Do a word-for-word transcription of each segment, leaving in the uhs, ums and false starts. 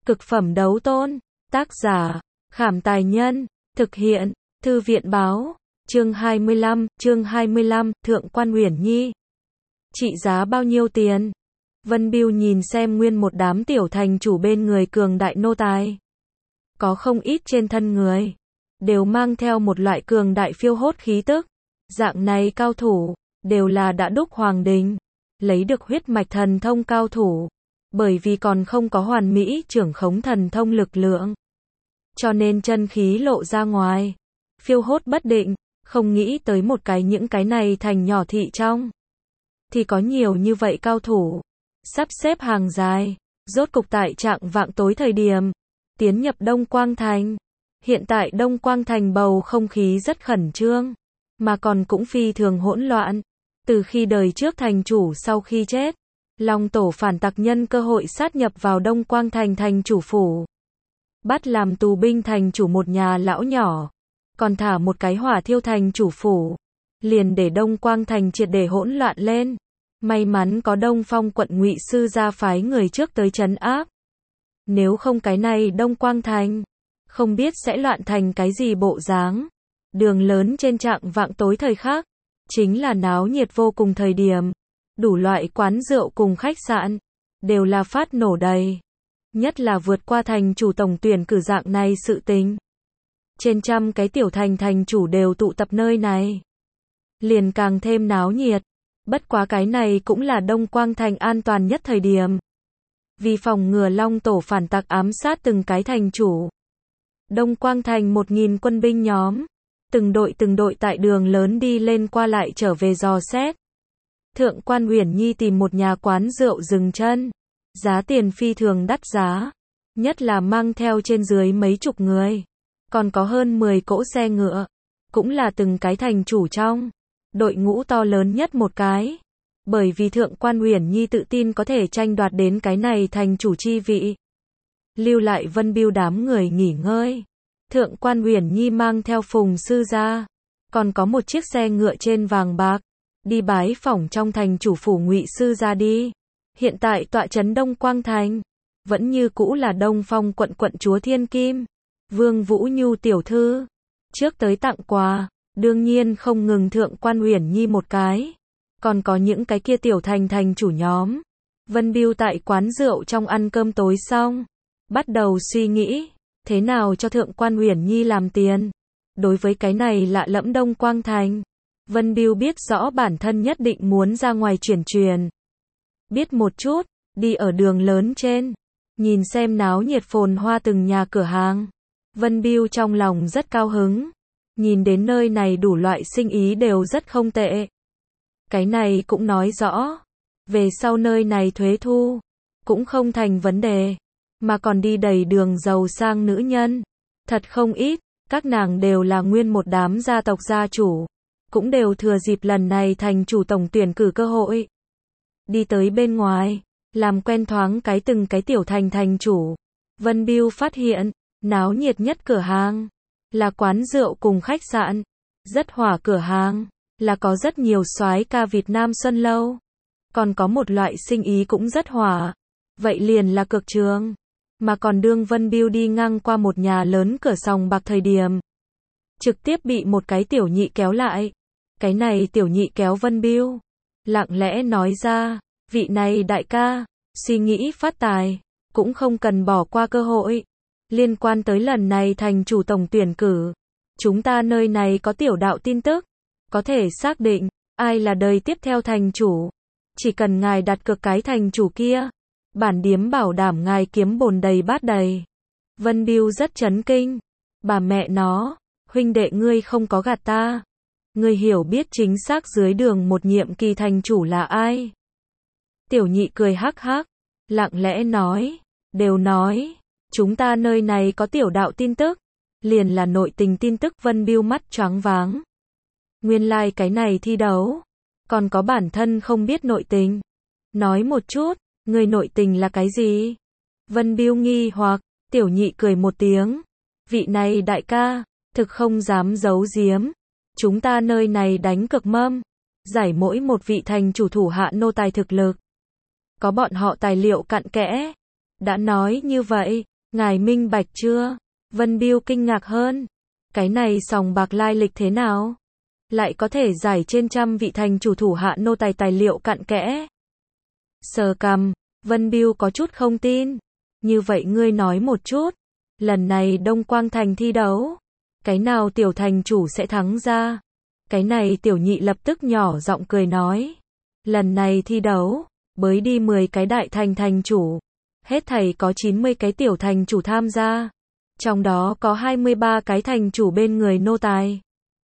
Cực phẩm đấu tôn. Tác giả, Khảm Tài Nhân. Thực hiện, Thư viện Báo. Chương hai mươi lăm, chương hai mươi lăm, Thượng quan Uyển Nhi. Trị giá bao nhiêu tiền? Vân Bưu nhìn xem nguyên một đám tiểu thành chủ bên người cường đại nô tài. Có không ít trên thân người, đều mang theo một loại cường đại phiêu hốt khí tức. Dạng này cao thủ, đều là đã đúc hoàng đình, lấy được huyết mạch thần thông cao thủ. Bởi vì còn không có hoàn mỹ trưởng khống thần thông lực lượng, cho nên chân khí lộ ra ngoài, phiêu hốt bất định. Không nghĩ tới một cái những cái này thành nhỏ thị trong thì có nhiều như vậy cao thủ, sắp xếp hàng dài, rốt cục tại trạng vạng tối thời điểm tiến nhập Đông Quang Thành. Hiện tại Đông Quang Thành bầu không khí rất khẩn trương, mà còn cũng phi thường hỗn loạn. Từ khi đời trước thành chủ sau khi chết, Long tổ phản tặc nhân cơ hội sát nhập vào Đông Quang Thành thành chủ phủ, bắt làm tù binh thành chủ một nhà lão nhỏ, còn thả một cái hỏa thiêu thành chủ phủ, liền để Đông Quang Thành triệt để hỗn loạn lên. May mắn có Đông Phong quận Ngụy sư ra phái người trước tới trấn áp. Nếu không cái này Đông Quang Thành, không biết sẽ loạn thành cái gì bộ dáng. Đường lớn trên trạng vạng tối thời khắc, chính là náo nhiệt vô cùng thời điểm. Đủ loại quán rượu cùng khách sạn, đều là phát nổ đầy. Nhất là vượt qua thành chủ tổng tuyển cử dạng này sự tình. Trên trăm cái tiểu thành thành chủ đều tụ tập nơi này, liền càng thêm náo nhiệt. Bất quá cái này cũng là Đông Quang Thành an toàn nhất thời điểm. Vì phòng ngừa Long tổ phản tặc ám sát từng cái thành chủ, Đông Quang Thành một nghìn quân binh nhóm, từng đội từng đội tại đường lớn đi lên qua lại trở về dò xét. Thượng quan Uyển Nhi tìm một nhà quán rượu dừng chân, giá tiền phi thường đắt giá, nhất là mang theo trên dưới mấy chục người, còn có hơn mười cỗ xe ngựa, cũng là từng cái thành chủ trong đội ngũ to lớn nhất một cái. Bởi vì Thượng quan Uyển Nhi tự tin có thể tranh đoạt đến cái này thành chủ chi vị, lưu lại Vân Bưu đám người nghỉ ngơi. Thượng quan Uyển Nhi mang theo Phùng sư gia, còn có một chiếc xe ngựa trên vàng bạc, đi bái phỏng trong thành chủ phủ Ngụy sư gia đi. Hiện tại tọa trấn Đông Quang Thành, vẫn như cũ là Đông Phong quận quận chúa Thiên Kim, Vương Vũ Nhu tiểu thư. Trước tới tặng quà, đương nhiên không ngừng Thượng quan Uyển Nhi một cái, còn có những cái kia tiểu thành thành chủ nhóm. Vân Bưu tại quán rượu trong ăn cơm tối xong, bắt đầu suy nghĩ, thế nào cho Thượng quan Uyển Nhi làm tiền. Đối với cái này lạ lẫm Đông Quang Thành, Vân Bưu biết rõ bản thân nhất định muốn ra ngoài chuyển truyền. Biết một chút, đi ở đường lớn trên, nhìn xem náo nhiệt phồn hoa từng nhà cửa hàng. Vân Bưu trong lòng rất cao hứng, nhìn đến nơi này đủ loại sinh ý đều rất không tệ. Cái này cũng nói rõ, về sau nơi này thuế thu cũng không thành vấn đề, mà còn đi đầy đường giàu sang nữ nhân, thật không ít. Các nàng đều là nguyên một đám gia tộc gia chủ, cũng đều thừa dịp lần này thành chủ tổng tuyển cử cơ hội, đi tới bên ngoài, làm quen thoáng cái từng cái tiểu thành thành chủ. Vân Bưu phát hiện, náo nhiệt nhất cửa hàng là quán rượu cùng khách sạn, rất hỏa cửa hàng là có rất nhiều soái ca Việt Nam Xuân Lâu. Còn có một loại sinh ý cũng rất hỏa, vậy liền là cược trường. Mà còn đương Vân Bưu đi ngang qua một nhà lớn cửa sòng bạc thời điểm, trực tiếp bị một cái tiểu nhị kéo lại. Cái này tiểu nhị kéo Vân Bưu, lặng lẽ nói ra, vị này đại ca, suy nghĩ phát tài, cũng không cần bỏ qua cơ hội. Liên quan tới lần này thành chủ tổng tuyển cử, chúng ta nơi này có tiểu đạo tin tức, có thể xác định ai là đời tiếp theo thành chủ. Chỉ cần ngài đặt cược cái thành chủ kia, bản điếm bảo đảm ngài kiếm bồn đầy bát đầy. Vân Bưu rất chấn kinh. Bà mẹ nó, huynh đệ ngươi không có gạt ta. Ngươi hiểu biết chính xác dưới đường một nhiệm kỳ thành chủ là ai? Tiểu nhị cười hắc hắc, lặng lẽ nói, đều nói, chúng ta nơi này có tiểu đạo tin tức, liền là nội tình tin tức. Vân Bưu mắt choáng váng. Nguyên lai like cái này thi đấu, còn có bản thân không biết nội tình. Nói một chút, người nội tình là cái gì? Vân Bưu nghi hoặc. Tiểu nhị cười một tiếng, vị này đại ca, thực không dám giấu giếm. Chúng ta nơi này đánh cược mâm, giải mỗi một vị thành chủ thủ hạ nô tài thực lực. Có bọn họ tài liệu cặn kẽ. Đã nói như vậy, Ngài minh bạch chưa? Vân Biêu kinh ngạc hơn. Cái này sòng bạc lai lịch thế nào? Lại có thể giải trên trăm vị thành chủ thủ hạ nô tài tài liệu cặn kẽ. Sờ cằm, Vân Biêu có chút không tin. Như vậy ngươi nói một chút. Lần này Đông Quang Thành thi đấu. Cái nào tiểu thành chủ sẽ thắng ra? Cái này tiểu nhị lập tức nhỏ giọng cười nói. Lần này thi đấu, bới đi mười cái đại thành thành chủ. Hết thảy có chín mươi cái tiểu thành chủ tham gia. Trong đó có hai mươi ba cái thành chủ bên người nô tài.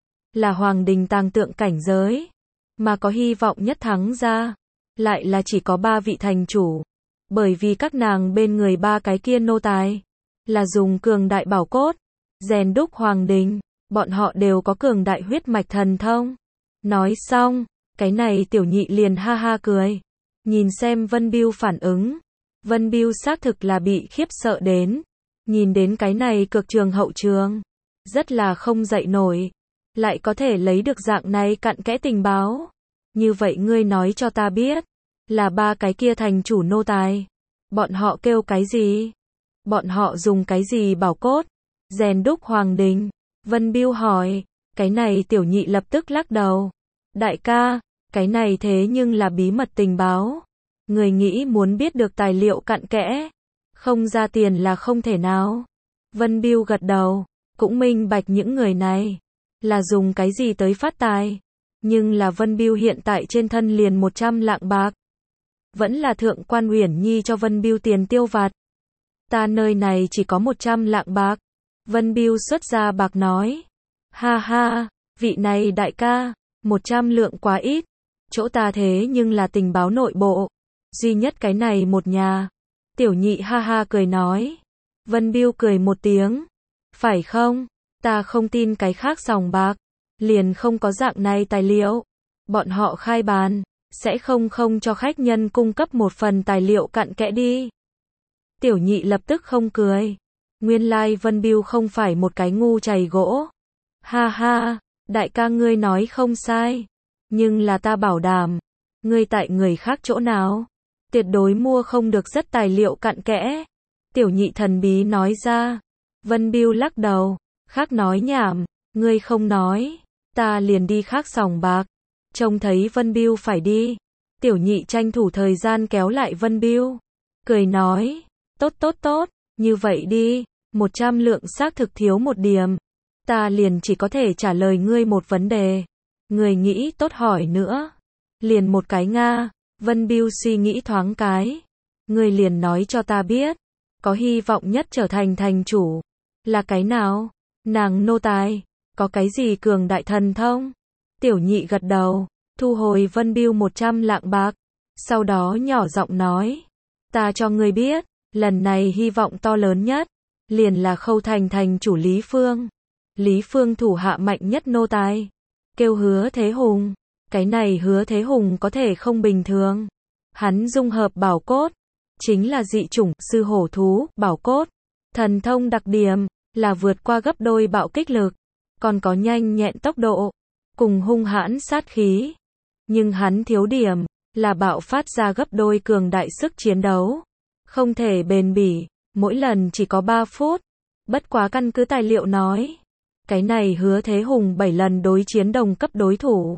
Là hoàng đình tàng tượng cảnh giới. Mà có hy vọng nhất thắng ra. Lại là chỉ có ba vị thành chủ. Bởi vì các nàng bên người ba cái kia nô tài. Là dùng cường đại bảo cốt. Rèn đúc hoàng đình. Bọn họ đều có cường đại huyết mạch thần thông. Nói xong, cái này tiểu nhị liền ha ha cười. Nhìn xem Vân Biêu phản ứng. Vân Biêu xác thực là bị khiếp sợ đến. Nhìn đến cái này cực trường hậu trường. Rất là không dậy nổi. Lại có thể lấy được dạng này cặn kẽ tình báo. Như vậy ngươi nói cho ta biết. Là ba cái kia thành chủ nô tài. Bọn họ kêu cái gì? Bọn họ dùng cái gì bảo cốt? Rèn đúc hoàng đình. Vân Biêu hỏi. Cái này tiểu nhị lập tức lắc đầu. Đại ca, cái này thế nhưng là bí mật tình báo. Người nghĩ muốn biết được tài liệu cặn kẽ. Không ra tiền là không thể nào. Vân Biêu gật đầu. Cũng minh bạch những người này. Là dùng cái gì tới phát tài. Nhưng là Vân Biêu hiện tại trên thân liền một trăm lạng bạc. Vẫn là Thượng Quan Uyển Nhi cho Vân Biêu tiền tiêu vặt. Ta nơi này chỉ có một trăm lạng bạc. Vân Biêu xuất ra bạc nói. Ha ha, vị này đại ca, một trăm lượng quá ít. Chỗ ta thế nhưng là tình báo nội bộ. Duy nhất cái này một nhà. Tiểu nhị ha ha cười nói. Vân Biêu cười một tiếng. Phải không? Ta không tin cái khác sòng bạc. Liền không có dạng này tài liệu. Bọn họ khai bàn. Sẽ không không cho khách nhân cung cấp một phần tài liệu cặn kẽ đi. Tiểu nhị lập tức không cười. Nguyên lai Vân Biêu không phải một cái ngu chày gỗ. Ha ha, đại ca ngươi nói không sai. Nhưng là ta bảo đảm. Ngươi tại người khác chỗ nào? Tuyệt đối mua không được rất tài liệu cặn kẽ. Tiểu nhị thần bí nói ra. Vân Biêu lắc đầu. Khác nói nhảm. Ngươi không nói. Ta liền đi khác sòng bạc. Trông thấy Vân Biêu phải đi. Tiểu nhị tranh thủ thời gian kéo lại Vân Biêu. Cười nói. Tốt tốt tốt. Như vậy đi. Một trăm lượng xác thực thiếu một điểm. Ta liền chỉ có thể trả lời ngươi một vấn đề. Ngươi nghĩ tốt hỏi nữa. Liền một cái Nga. Vân Biêu suy nghĩ thoáng cái. Ngươi liền nói cho ta biết. Có hy vọng nhất trở thành thành chủ. Là cái nào? Nàng nô tài. Có cái gì cường đại thần thông? Tiểu nhị gật đầu. Thu hồi Vân Biêu một trăm lạng bạc. Sau đó nhỏ giọng nói. Ta cho ngươi biết. Lần này hy vọng to lớn nhất. Liền là Khâu Thành thành chủ Lý Phương. Lý Phương thủ hạ mạnh nhất nô tài. Kêu Hứa Thế Hùng. Cái này Hứa Thế Hùng có thể không bình thường. Hắn dung hợp bảo cốt. Chính là dị chủng sư hổ thú, bảo cốt. Thần thông đặc điểm. Là vượt qua gấp đôi bạo kích lực. Còn có nhanh nhẹn tốc độ. Cùng hung hãn sát khí. Nhưng hắn thiếu điểm. Là bạo phát ra gấp đôi cường đại sức chiến đấu. Không thể bền bỉ. Mỗi lần chỉ có ba phút. Bất quá căn cứ tài liệu nói. Cái này Hứa Thế Hùng bảy lần đối chiến đồng cấp đối thủ.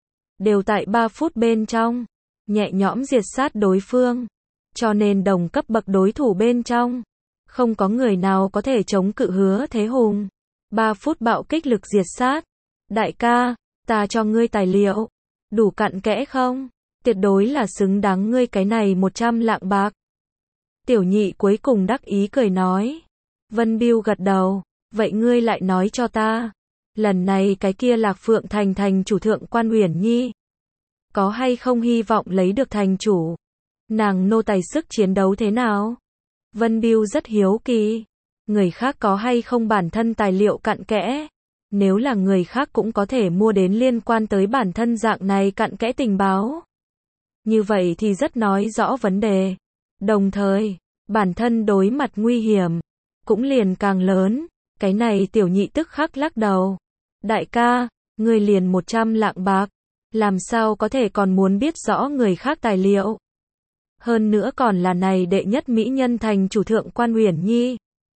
Đều tại ba phút bên trong. Nhẹ nhõm diệt sát đối phương. Cho nên đồng cấp bậc đối thủ bên trong. Không có người nào có thể chống cự Hứa Thế Hùng. ba phút bạo kích lực diệt sát. Đại ca, ta cho ngươi tài liệu. Đủ cặn kẽ không? Tuyệt đối là xứng đáng ngươi cái này một trăm lạng bạc. Tiểu nhị cuối cùng đắc ý cười nói. Vân Biêu gật đầu. Vậy ngươi lại nói cho ta. Lần này cái kia Lạc Phượng Thành thành chủ Thượng Quan Uyển Nhi. Có hay không hy vọng lấy được thành chủ? Nàng nô tài sức chiến đấu thế nào? Vân Biêu rất hiếu kỳ. Người khác có hay không bản thân tài liệu cặn kẽ? Nếu là người khác cũng có thể mua đến liên quan tới bản thân dạng này cặn kẽ tình báo. Như vậy thì rất nói rõ vấn đề. Đồng thời, bản thân đối mặt nguy hiểm. Cũng liền càng lớn. Cái này tiểu nhị tức khắc lắc đầu. Đại ca, ngươi liền một trăm lạng bạc. Làm sao có thể còn muốn biết rõ người khác tài liệu? Hơn nữa còn là này đệ nhất mỹ nhân thành chủ Thượng Quan Uyển Nhi.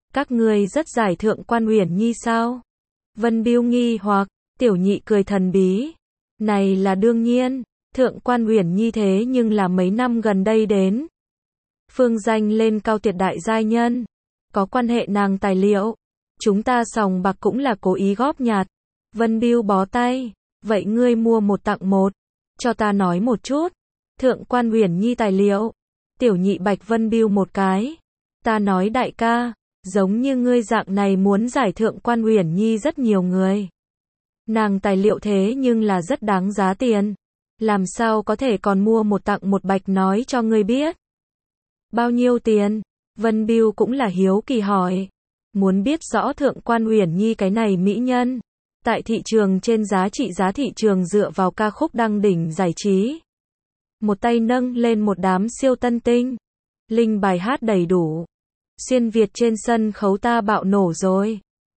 Các ngươi rất giải Thượng quan Uyển Nhi sao? Vân Bưu nghi hoặc, Tiểu Nhị cười thần bí. Này là đương nhiên, Thượng quan Uyển Nhi thế nhưng là mấy năm gần đây đến. Phương danh lên cao tuyệt đại giai nhân. Có quan hệ nàng tài liệu. Chúng ta sòng bạc cũng là cố ý góp nhặt. Vân Bưu bó tay. Vậy ngươi mua một tặng một. Cho ta nói một chút. Thượng quan Uyển Nhi tài liệu. Tiểu Nhị bạch Vân Bưu một cái. Ta nói đại ca, giống như ngươi dạng này muốn giải Thượng quan Uyển Nhi rất nhiều người. Nàng tài liệu thế nhưng là rất đáng giá tiền. Làm sao có thể còn mua một tặng một bạch nói cho ngươi biết. Bao nhiêu tiền? Vân Bưu cũng là hiếu kỳ hỏi. Muốn biết rõ Thượng quan Uyển Nhi cái này mỹ nhân. Tại thị trường trên giá trị giá thị trường dựa vào ca khúc đăng đỉnh giải trí. Một tay nâng lên một đám siêu tân tinh. Linh bài hát đầy đủ. Xuyên Việt trên sân khấu ta bạo nổ rồi.